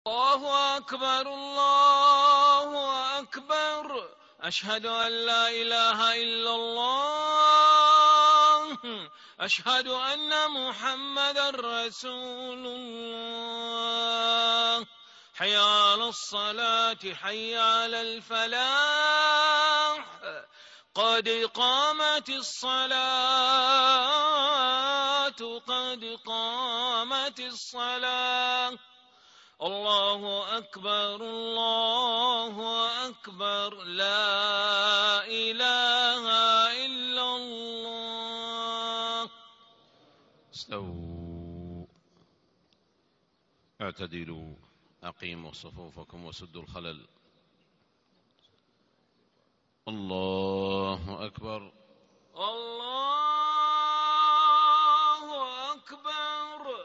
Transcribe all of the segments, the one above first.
الله أكبر الله أكبر. أشهد أن لا إله إلا الله. أشهد أن محمدا رسول الله. حي على الصلاة حي على الفلاح. قد قامت الصلاة قد قامت الصلاة. الله أكبر الله أكبر. لا إله إلا الله. استووا اعتدلوا أقيموا صفوفكم وسدوا الخلل. الله أكبر الله أكبر.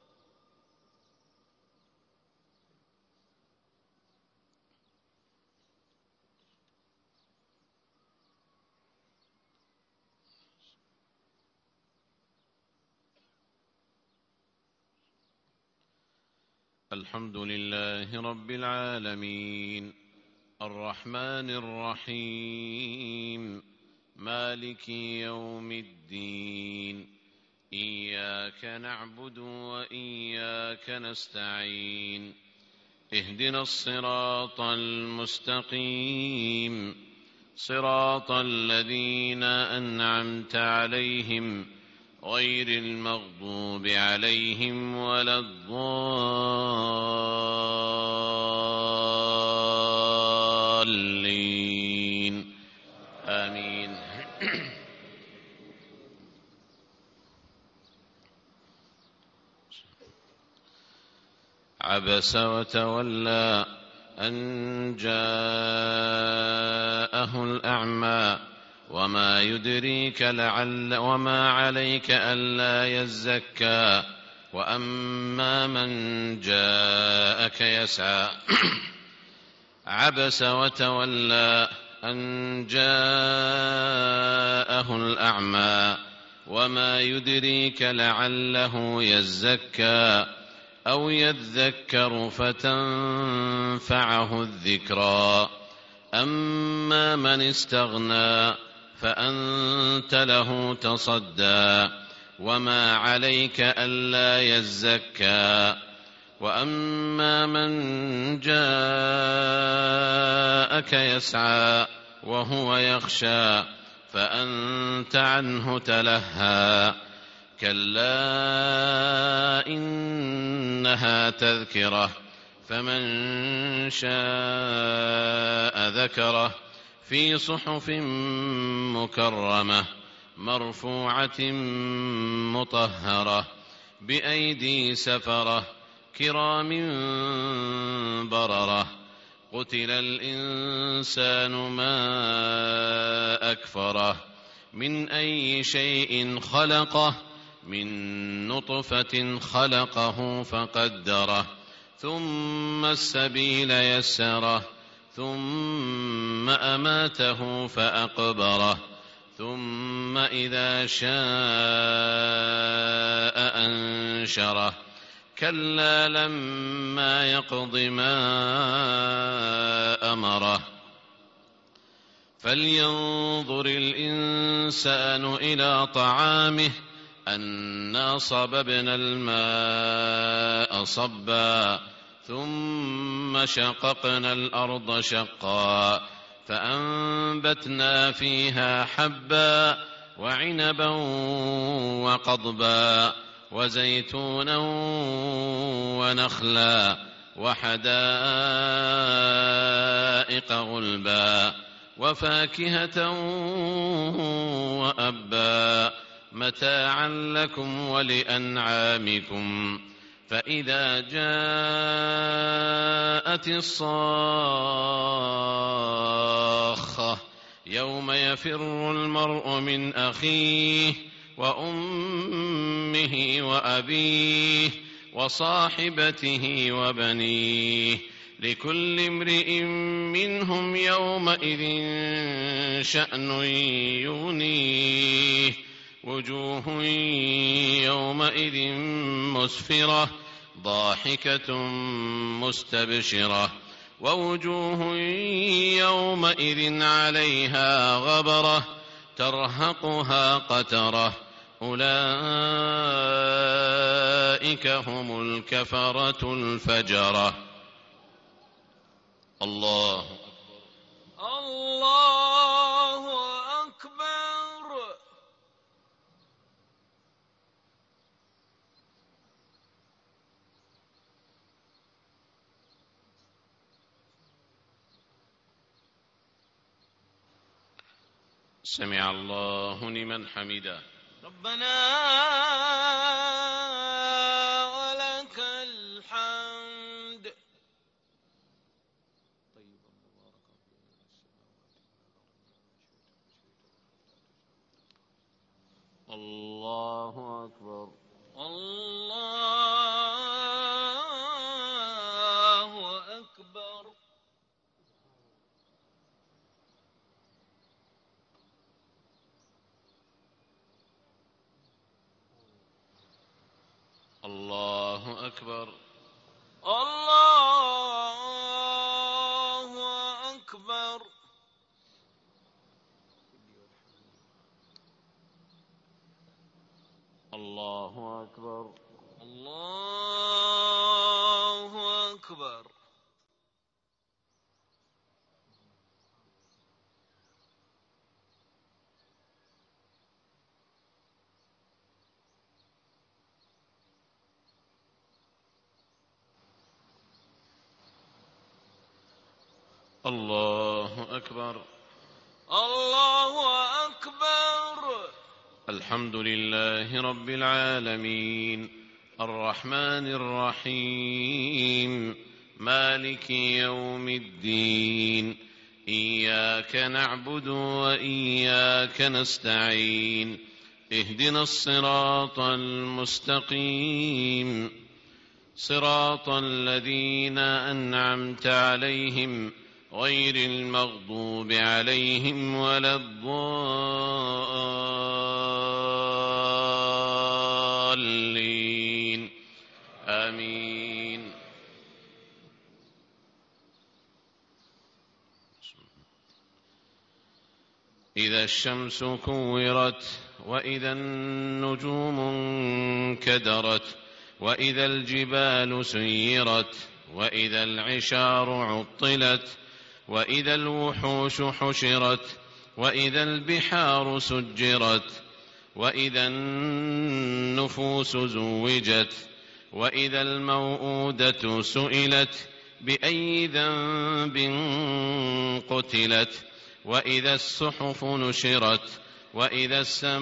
الحمد لله رب العالمين الرحمن الرحيم مالك يوم الدين. إياك نعبد وإياك نستعين. اهدنا الصراط المستقيم صراط الذين أنعمت عليهم غير المغضوب عليهم ولا الضالين. آمين. عبس وتولى أن جاءه الأعمى وما يدريك وما عليك ألا يزكى وأما من جاءك يسعى. عبس وتولى أن جاءه الأعمى وما يدريك لعله يزكى أو يذكر فتنفعه الذكرى. أما من استغنى فأنت له تصدى وما عليك ألا يزكى. وأما من جاءك يسعى وهو يخشى فأنت عنه تلهى. كلا إنها تذكرة فمن شاء ذكره في صحف مكرمة مرفوعة مطهرة بأيدي سفرة كرام بررة. قتل الإنسان ما أكفره من أي شيء خلقه من نطفة خلقه فقدره ثم السبيل يسره ثم أماته فأقبره ثم إذا شاء أنشره. كلا لما يقض ما أمره. فلينظر الإنسان إلى طعامه أنا صببنا الماء صبا ثم شققنا الأرض شقا فأنبتنا فيها حبا وعنبا وقضبا وزيتونا ونخلا وحدائق غلبا وفاكهة وأبا متاعا لكم ولأنعامكم. فإذا جاءت الصاخة يوم يفر المرء من أخيه وأمه وأبيه وصاحبته وبنيه لكل امرئ منهم يومئذ شأن يغنيه. وجوه يومئذ مسفرة ضاحكة مستبشرة ووجوه يومئذ عليها غبرة ترهقها قترة أولئك هم الكفرة الفجرة. الله الله أكبر. سمع الله لمن حمده. ربنا ولك الحمد. الله أكبر. الله أكبر. الله أكبر. الله أكبر. الله أكبر. الله أكبر. الله أكبر. الله أكبر. الحمد لله رب العالمين الرحمن الرحيم مالك يوم الدين إياك نعبد وإياك نستعين اهدنا الصراط المستقيم صراط الذين أنعمت عليهم غير المغضوب عليهم ولا الضالين آمين. إذا الشمس كورت وإذا النجوم انكدرت وإذا الجبال سيرت وإذا العشار عطلت وإذا الوحوش حشرت وإذا البحار سجرت وإذا النفوس زوجت وإذا الموءودة سئلت بأي ذنب قتلت وإذا الصحف نشرت وإذا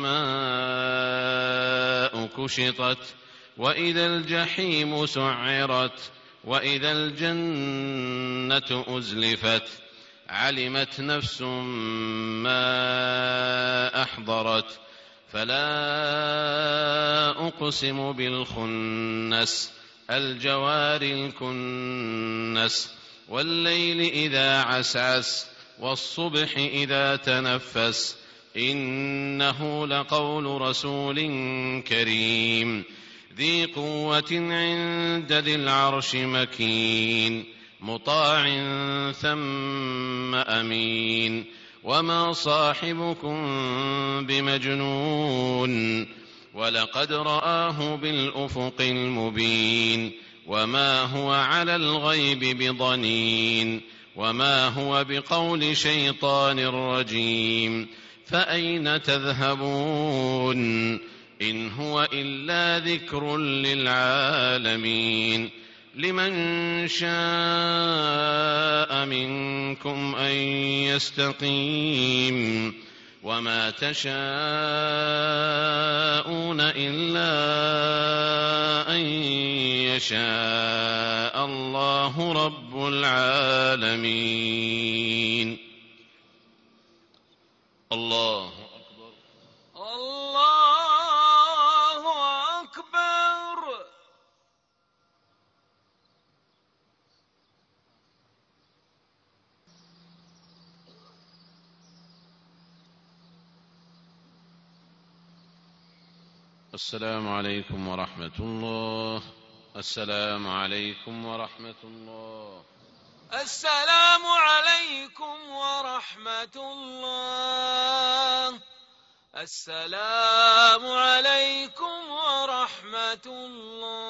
السماء كشطت وإذا الجحيم سعرت وإذا الجنة أزلفت علمت نفس ما أحضرت فلا أقسم بالخنس الجوار الكنس والليل إذا عسعس والصبح إذا تنفس إنه لقول رسول كريم ذي قوة عند ذي العرش مكين مطاع ثم أمين وما صاحبكم بمجنون ولقد رآه بالأفق المبين وما هو على الغيب بضنين وما هو بقول شيطان رجيم فأين تذهبون إن هو إلا ذكر للعالمين لمن شاء منكم أن يستقيم وما تشاءون إلا أن يشاء الله رب العالمين. الله أكبر. الله أكبر. السلام عليكم ورحمة الله. السلام عليكم ورحمة الله. السلام عليكم ورحمة الله. السلام عليكم ورحمة الله.